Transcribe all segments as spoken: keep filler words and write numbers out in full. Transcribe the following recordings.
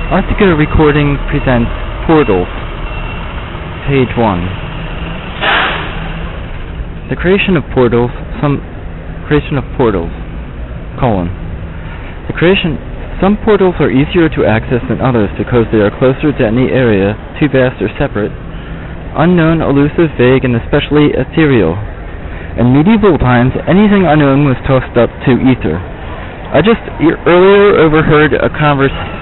Artica Recording presents Portals, page one. The creation of portals, some creation of portals, colon. The creation, some portals are easier to access than others because they are closer to any area, too vast or separate, unknown, elusive, vague, and especially ethereal. In medieval times, anything unknown was tossed up to ether. I just e- earlier overheard a conversation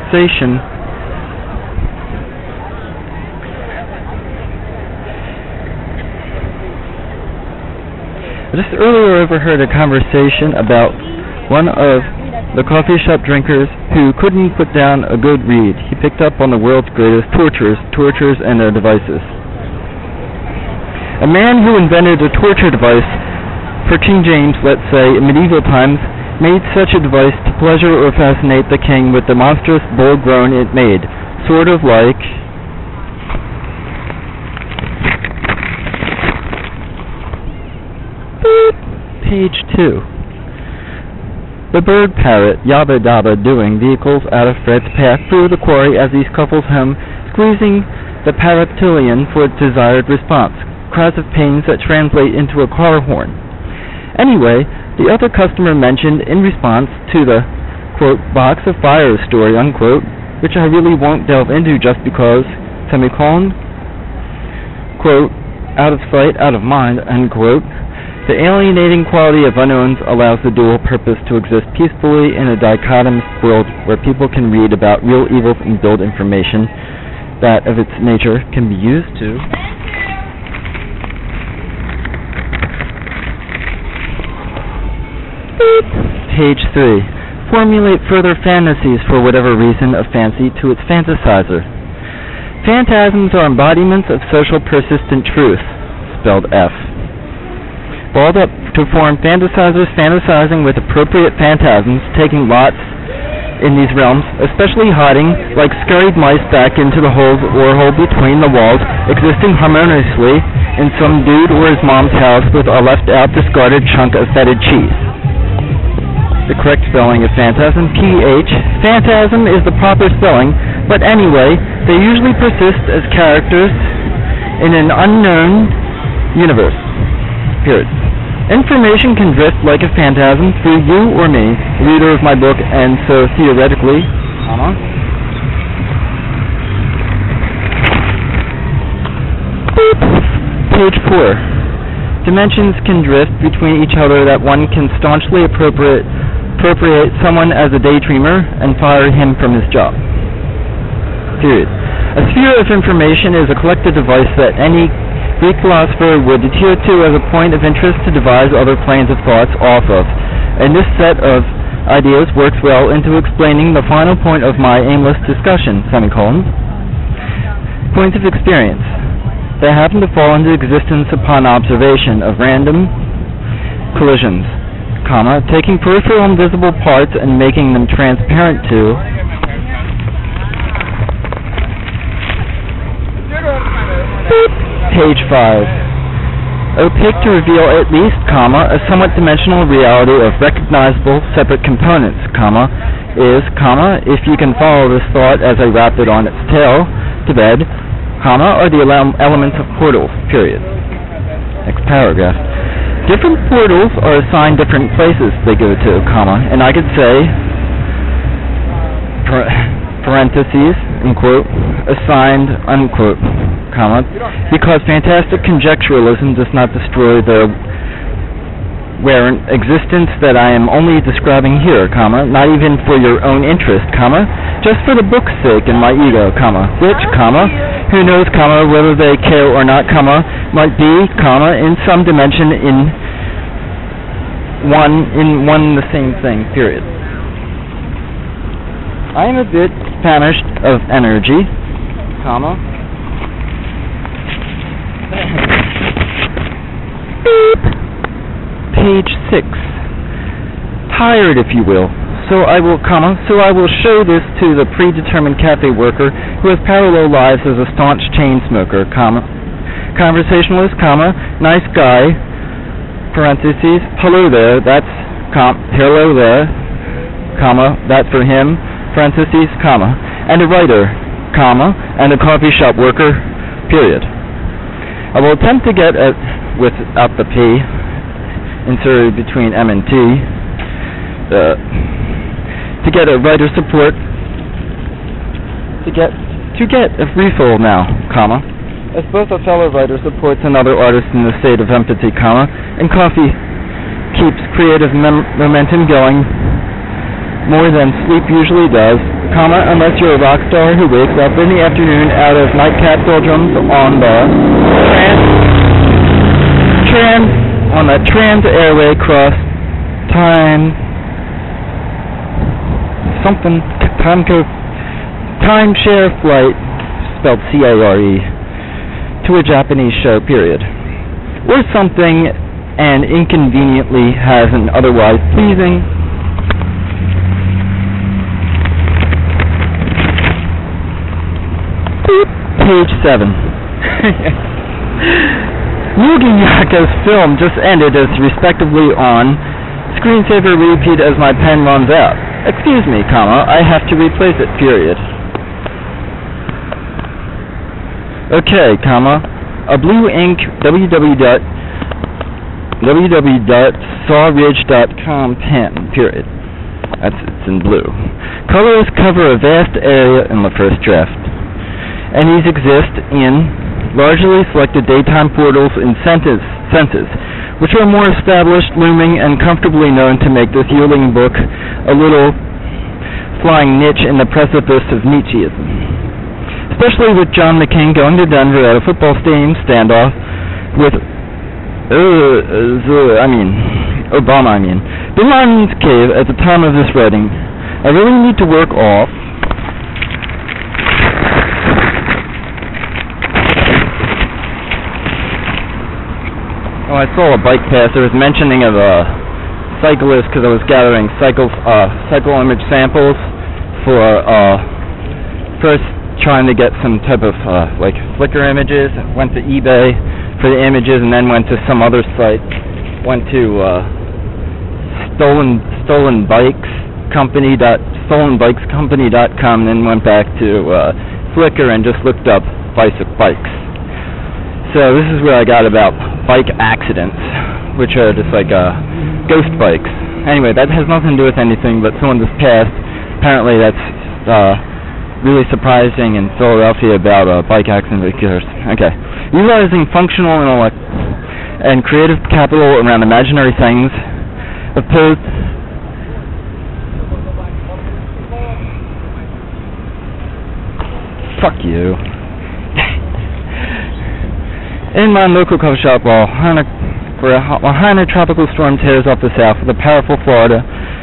I just earlier overheard a conversation about one of the coffee shop drinkers who couldn't put down a good read. He picked up on the world's greatest tortures, tortures and their devices. A man who invented a torture device for King James, let's say, in medieval times, made such a device to pleasure or fascinate the king with the monstrous bold groan it made, sort of like page two. The bird parrot, yabba dabba doing vehicles out of Fred's path through the quarry as he scuffles home, squeezing the paratillion for its desired response, cries of pains that translate into a car horn. Anyway, the other customer mentioned in response to the, quote, box of fire story, unquote, which I really won't delve into just because, semicolon, quote, out of sight, out of mind, unquote, the alienating quality of unknowns allows the dual purpose to exist peacefully in a dichotomous world where people can read about real evils and build information that, of its nature, can be used to Page three. Formulate further fantasies for whatever reason of fancy to its fantasizer. Phantasms are embodiments of social persistent truth, spelled F. Balled up to form fantasizers fantasizing with appropriate phantasms, taking lots in these realms, especially hiding like scurried mice back into the holes or hole between the walls, existing harmoniously in some dude or his mom's house with a left-out discarded chunk of fetid cheese. The correct spelling of phantasm, P H. Phantasm is the proper spelling, but anyway, they usually persist as characters in an unknown universe. Period. Information can drift like a phantasm through you or me, reader of my book, and so theoretically, comma, page four. Dimensions can drift between each other that one can staunchly appropriate appropriate someone as a daydreamer and fire him from his job. Period. A sphere of information is a collective device that any Greek philosopher would adhere to as a point of interest to devise other planes of thoughts off of. And this set of ideas works well into explaining the final point of my aimless discussion, semicolon. Points of experience. They happen to fall into existence upon observation of random collisions, comma, taking peripheral invisible parts and making them transparent to page five. Opaque to reveal at least, comma, a somewhat dimensional reality of recognizable separate components, comma, is, comma, if you can follow this thought as I wrap it on its tail to bed, comma, are the ele- elements of portals, period. Next paragraph. Different portals are assigned different places they go to, comma, and I could say, par- parentheses, unquote, assigned, unquote, comma, because fantastic conjecturalism does not destroy the where an existence that I am only describing here, comma, not even for your own interest, comma, just for the book's sake and my ego, comma, which, comma, who knows, comma, whether they care or not, comma, might be, comma, in some dimension in one in one the same thing, period. I am a bit famished of energy, comma. Page six. Tired, if you will. So I will, comma, so I will show this to the predetermined cafe worker who has parallel lives as a staunch chain smoker, comma, conversationalist, comma, nice guy, parentheses, hello there, that's, com, hello there, comma, that for him, parentheses, comma, and a writer, comma, and a coffee shop worker, period. I will attempt to get at, without the P inserted between M and T, uh, to get a writer support, to get, to get a refill now, comma, as both a fellow writer supports another artist in the state of empathy, comma, and coffee keeps creative mem- momentum going more than sleep usually does, comma, unless you're a rock star who wakes up in the afternoon out of nightcap doldrums on the trans, trans, on the trans airway cross time, something, time code, timeshare flight, spelled C A R E, to a Japanese show, period. Or something, and inconveniently has an otherwise pleasing page seven. Yugi Yaka's film just ended as respectively on screensaver repeat as my pen runs out. Excuse me, comma, I have to replace it, period. Okay, comma, a blue ink www dot www dot sawridge dot com pen, period. That's, it's in blue. Colors cover a vast area in the first draft, and these exist in largely selected daytime portals in senses, senses, which are more established, looming, and comfortably known to make this yearling book a little flying niche in the precipice of Nietzscheism. Especially with John McCain going to Denver at a football stadium standoff with, uh, uh, I mean, Obama, I mean, Bin Laden's cave at the time of this writing. I really need to work off Oh, I saw a bike pass. There was mentioning of a cyclist because I was gathering cycle uh, cycle image samples for uh, first trying to get some type of uh, like Flickr images. Went to eBay for the images and then went to some other site. Went to uh, stolen stolen bikes company dot stolen bikes company dot com and then went back to uh, Flickr and just looked up bicycle bikes. So this is where I got about bike accidents, which are just like uh, ghost bikes. Anyway, that has nothing to do with anything, but someone just passed. Apparently that's uh, really surprising in Philadelphia about a bike accident. Okay. Utilizing functional intellect and creative capital around imaginary things, opposed... Fuck you. In my local coffee shop, while Hana, for a, while Hana tropical storm tears off the south with a powerful Florida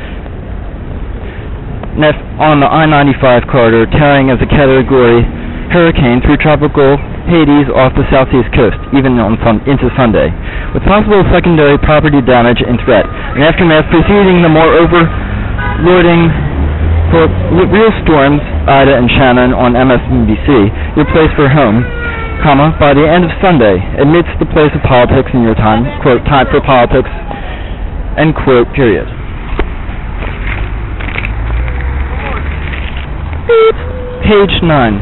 nest on the I ninety-five corridor, tearing as a category hurricane through tropical Hades off the southeast coast, even on sun, into Sunday, with possible secondary property damage and threat. An aftermath preceding the more overloading for real storms, Ida and Shannon on M S N B C, your place for home. Comma, by the end of Sunday, amidst the place of politics in your time, quote, time for politics, end quote, period. Page nine.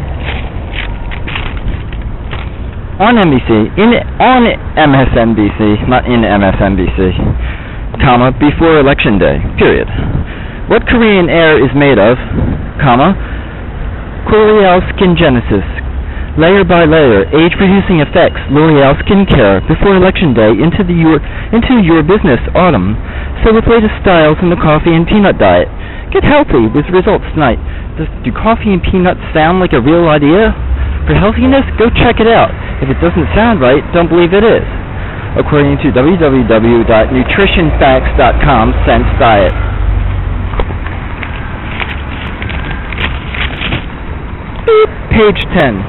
On N B C, in, on M S N B C, not in M S N B C, comma, before Election Day, period. What Korean air is made of, comma, L'Oreal Skin Genesis, layer by layer, age-reducing effects, L'Oreal Skincare, before Election Day, into the your into your business, autumn. So with latest styles in the coffee and peanut diet. Get healthy with results tonight. Does, do coffee and peanuts sound like a real idea? For healthiness, go check it out. If it doesn't sound right, don't believe it is. According to w w w dot nutrition facts dot com, Sense Diet. Page ten.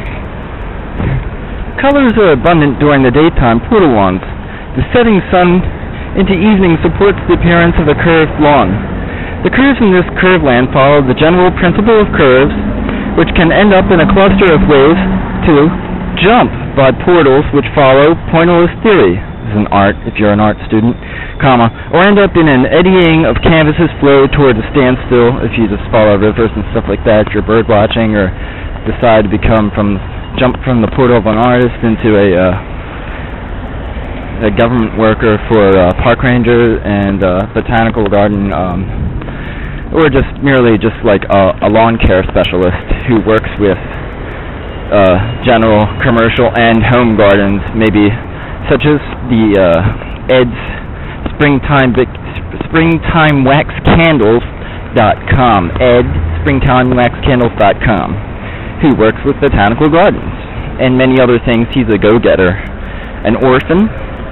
Colors are abundant during the daytime portal ones. The setting sun into evening supports the appearance of a curved lawn. The curves in this curve land follow the general principle of curves, which can end up in a cluster of waves to jump by portals which follow pointillist theory. is an art if you're an art student, comma, or end up in an eddying of canvases flow toward a standstill if you just follow rivers and stuff like that, if you're bird watching, or decide to become from jump from the portal of an artist into a uh, a government worker for a park ranger and uh, botanical garden, um, or just merely just like a, a lawn care specialist who works with uh, general, commercial, and home gardens, maybe such as the uh, Ed's Springtime Vic- Springtime Wax Candles dot com, Ed Springtime Wax Candles dot com, who works with botanical gardens and many other things. He's a go-getter, an orphan,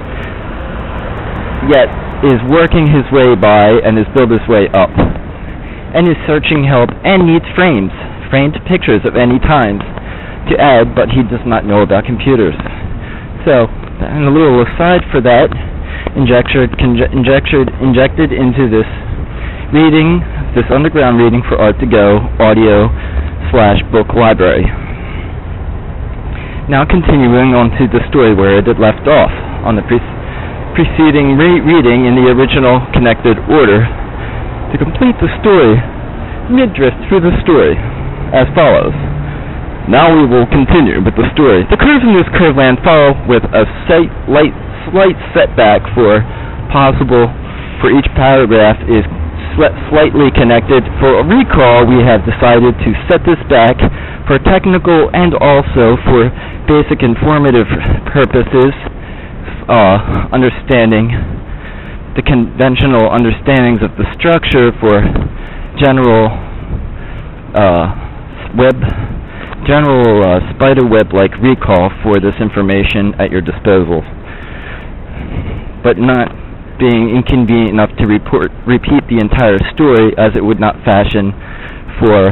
yet is working his way by and has built his way up, and is searching help and needs frames, framed pictures of any kind to add, but he does not know about computers. So, and a little aside for that, injected, injected, injected into this reading, this underground reading for Art to Go audio slash book library. Now continuing on to the story where it had left off on the pre- preceding re- reading in the original connected order. To complete the story, mid-drift through the story as follows. Now we will continue with the story. The curves in this curve land follow with a slight, light, slight setback for possible for each paragraph is sl- slightly connected. For a recall, we have decided to set this back for technical and also for basic informative purposes, uh, understanding the conventional understandings of the structure for general uh, web, general uh, spider web-like recall for this information at your disposal, but not being inconvenient enough to report, repeat the entire story as it would not fashion for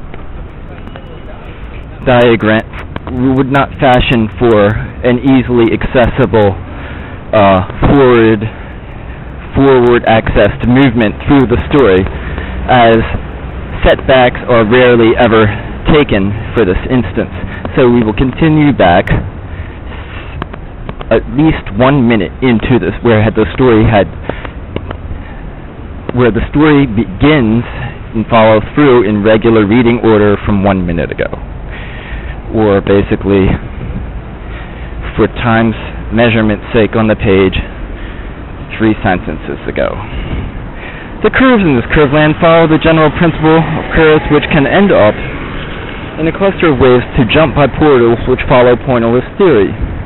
diagram, would not fashion for an easily accessible uh, forward forward access to movement through the story, as setbacks are rarely ever taken for this instance. So we will continue back at least one minute into this, where had the story had, where the story begins and follows through in regular reading order from one minute ago, or basically, for time's measurement's sake on the page, three sentences ago. The curves in this curve land follow the general principle of curves which can end up in a cluster of waves to jump by portals which follow pointillist theory,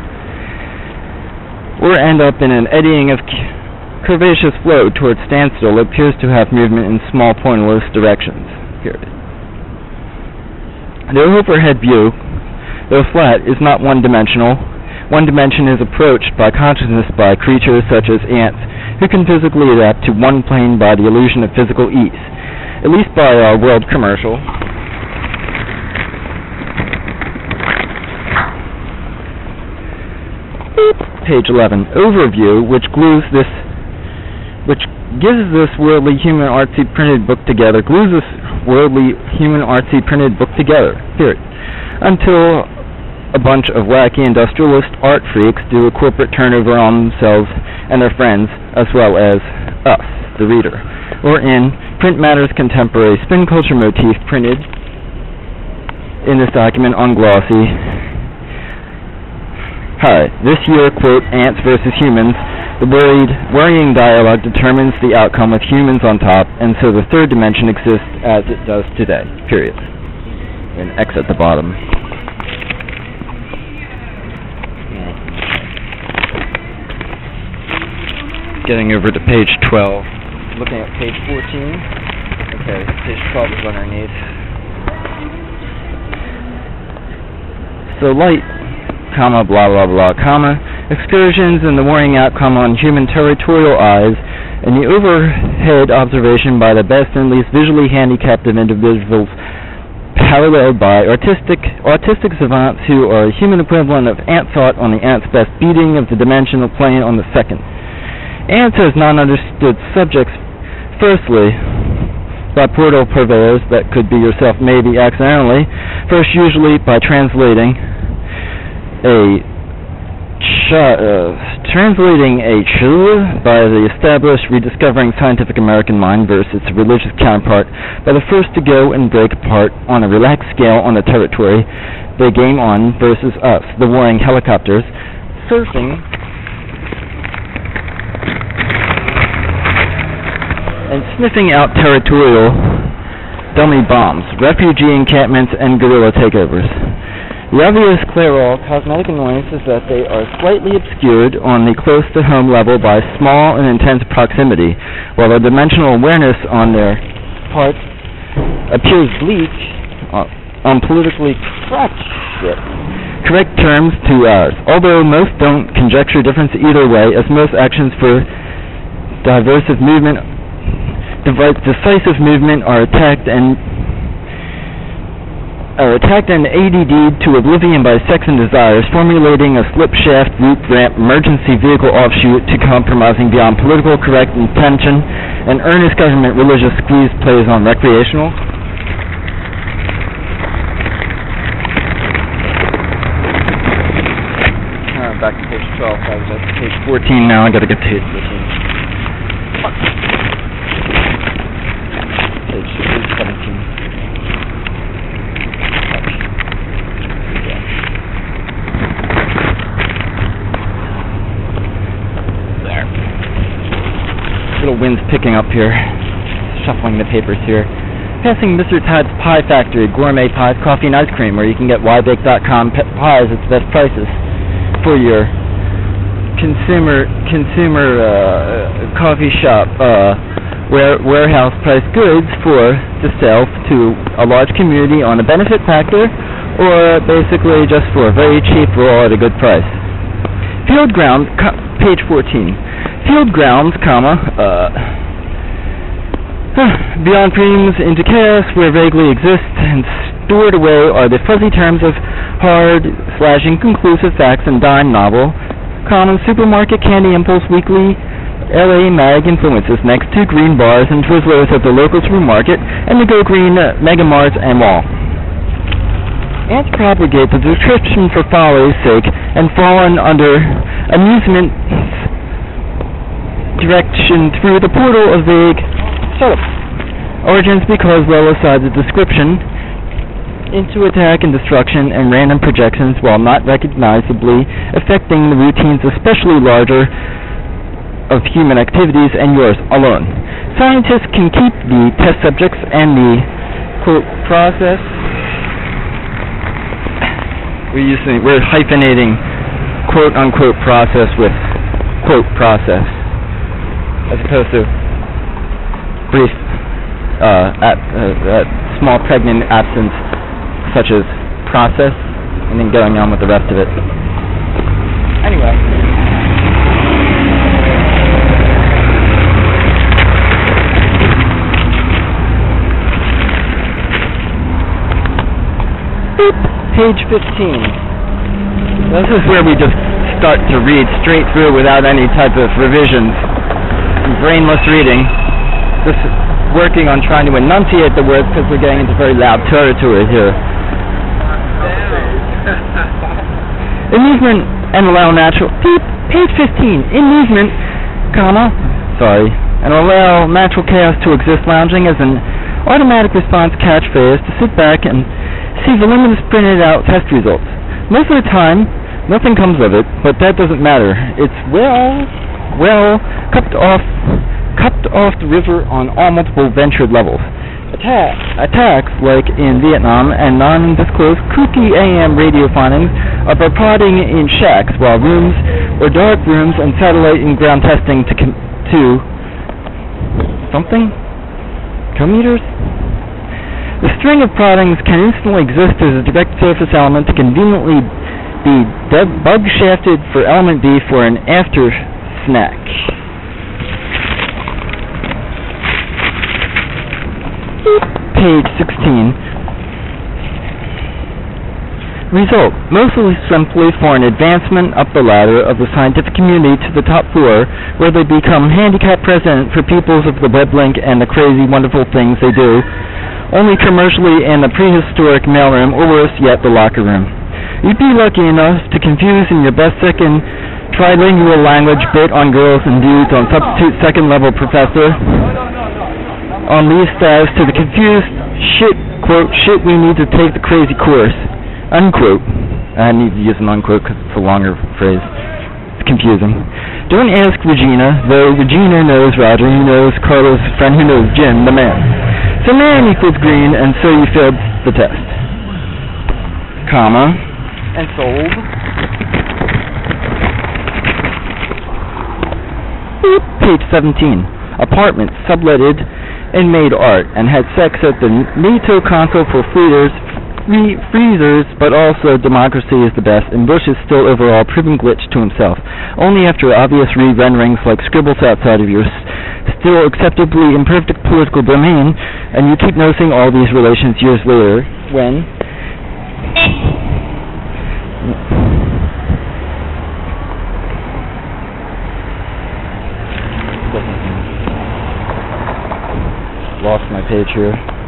or end up in an eddying of curvaceous flow towards standstill that appears to have movement in small pointillist directions. Period. The overhead view, though flat, is not one-dimensional. One dimension is approached by consciousness by creatures such as ants, who can physically adapt to one plane by the illusion of physical ease, at least by our world commercial. Page eleven, overview, which glues this, which gives this worldly human artsy printed book together, glues this worldly human artsy printed book together, period, until a bunch of wacky industrialist art freaks do a corporate turnover on themselves and their friends, as well as us, the reader. Or in Print Matters Contemporary Spin Culture Motif, printed in this document on glossy. Hi, this year, quote, Ants versus Humans, the worried, worrying dialogue determines the outcome with humans on top, and so the third dimension exists as it does today, period. And X at the bottom. Getting over to page twelve, looking at page fourteen. Okay, page twelve is underneath. So light, comma, blah, blah, blah, comma, excursions and the worrying outcome on human territorial eyes, and the overhead observation by the best and least visually handicapped of individuals, paralleled by artistic autistic savants who are a human equivalent of ant thought on the ant's best beating of the dimensional plane on the second. Ants as non-understood subjects, firstly, by portal purveyors, that could be yourself maybe accidentally, first usually by translating a ch- uh, translating a ch by the established Rediscovering Scientific American Mind versus its religious counterpart by the first to go and break apart on a relaxed scale on the territory they game on versus us, the warring helicopters, surfing and sniffing out territorial dummy bombs, refugee encampments, and guerrilla takeovers. The obvious Clairol cosmetic annoyance is that they are slightly obscured on the close-to-home level by small and intense proximity, while the dimensional awareness on their part appears bleak uh, on politically correct shit. Correct terms to ours, although most don't conjecture difference either way, as most actions for divisive movement, decisive movement are attacked and are attacked and A D D'd to oblivion by sex and desires, formulating a slip shaft, root ramp, emergency vehicle offshoot to compromising beyond political correct intention, and earnest government religious squeeze plays on recreational. Uh, back to page twelve. I was at page fourteen now. I gotta get to page fourteen. Page seventeen. Little wind's picking up here, shuffling the papers here. Passing Mister Todd's Pie Factory, gourmet pies, coffee, and ice cream, where you can get y bake dot com pies at the best prices for your consumer consumer uh, coffee shop, uh, where warehouse price goods for to sell to a large community on a benefit factor, or basically just for very cheap raw at a good price. Field ground, co- page fourteen. Field grounds, comma, uh, beyond dreams into chaos where vaguely exist and stored away are the fuzzy terms of hard slash inconclusive facts and dime novel, common supermarket candy impulse weekly L A mag influences next to green bars and Twizzlers at the local supermarket and the Go Green uh, Mega Marts and Mall. Ants propagate the description for folly's sake and fallen under amusement direction through the portal of vague shut up, origins because well aside the description into attack and destruction and random projections while not recognizably affecting the routines especially larger of human activities and yours alone. Scientists can keep the test subjects and the quote process we're using we're hyphenating quote unquote process with quote process as opposed to brief, uh, at, uh, uh, small pregnant absence, such as process, and then going on with the rest of it. Anyway. Page fifteen. This is where we just start to read straight through without any type of revisions. Brainless reading, just working on trying to enunciate the words because we're getting into very loud territory here. In movement and allow natural, beep, page fifteen, in movement, comma, sorry, and allow natural chaos to exist lounging as an automatic response catchphrase to sit back and see voluminous printed out test results. Most of the time, nothing comes of it, but that doesn't matter. It's well... well, cut off, cut off the river on all multiple ventured levels. Attack, attacks, like in Vietnam, and non-disclosed kooky A M radio findings are by prodding in shacks, while rooms or dark rooms and satellite and ground testing to com- to something kilometers. The string of proddings can instantly exist as a direct surface element to conveniently be de- bug shafted for element B for an after snack. Page sixteen. Result. Mostly simply for an advancement up the ladder of the scientific community to the top floor, where they become handicap president for peoples of the web link and the crazy wonderful things they do, only commercially in the prehistoric mailroom or worse yet the locker room. You'd be lucky enough to confuse in your best second trilingual language bit on girls and dudes on substitute second level professor on leave status to the confused shit, quote, shit we need to take the crazy course, unquote. I need to use an unquote because it's a longer phrase. It's confusing. Don't ask Regina, though Regina knows Roger, who knows Carlos' friend, who knows Jim, the man. So man equals green, and so you failed the test. Comma. And sold. Page seventeen. Apartment subletted and made art, and had sex at the NATO console for freezers, free freezers, but also democracy is the best, and Bush is still overall proving glitch to himself. Only after obvious re-renderings like scribbles outside of your still acceptably imperfect political domain, and you keep noticing all these relations years later, when lost my page here.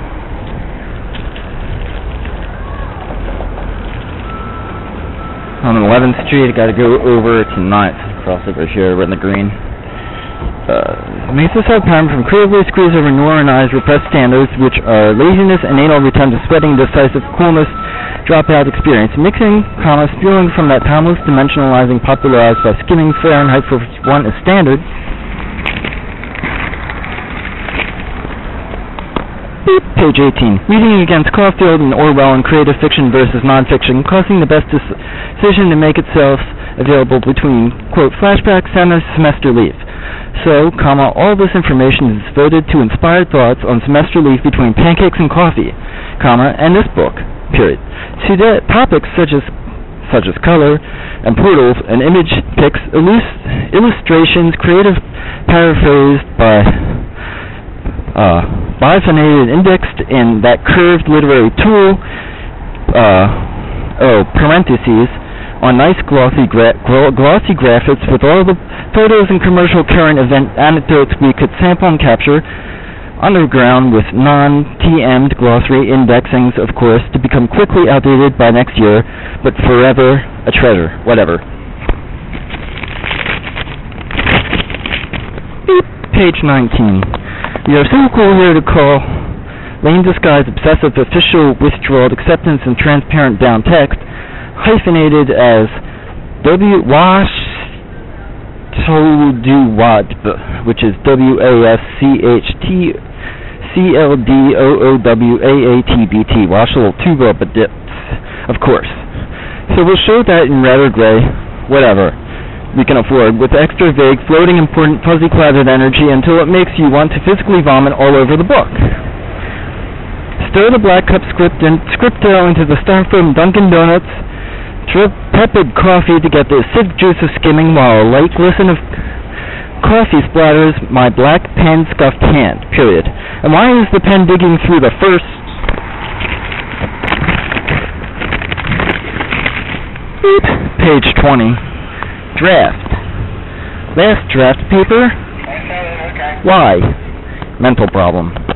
On eleventh Street, I gotta go over to ninth, cross over here, we're in the green. Uh, makes this apparent from creatively squeeze over Norinized repressed standards, which are laziness and anal return to sweating, decisive coolness, dropout experience, mixing, comma, spewing from that timeless dimensionalizing popularized by skimming Fahrenheit four fifty-one as standard. Page eighteen. Reading against Caulfield and Orwell in creative fiction versus nonfiction, causing the best decision to make itself available between, quote, flashbacks and a semester leave. So, comma, all this information is devoted to inspired thoughts on semester leave between pancakes and coffee, comma, and this book, period. To the topics such as such as color and portals and image pics, illus- illustrations, creative paraphrased by uh, bifurcated, indexed in that curved literary tool, uh, oh, parentheses, on nice glossy gra- glossy graphics with all the photos and commercial current event anecdotes we could sample and capture, underground with non-T M'd glossary indexings, of course, to become quickly outdated by next year, but forever a treasure. Whatever. Page nineteen. We are so cool here to call lame disguise obsessive official withdrawal acceptance and transparent down text, hyphenated as W wash told do what, which is W A S C H T C L D O O W A A T B T, washable tuba but dips, of course. So we'll show that in red or gray, whatever we can afford, with extra vague, floating, important, fuzzy clouded energy until it makes you want to physically vomit all over the book. Stir the black cup script in, scripto into the styrofoam Dunkin' Donuts tepid coffee to get the sieve juice of skimming, while a light glisten of coffee splatters my black pen scuffed hand, period. And why is the pen digging through the first... Page twenty. Draft. Last draft paper? Why? Mental problem.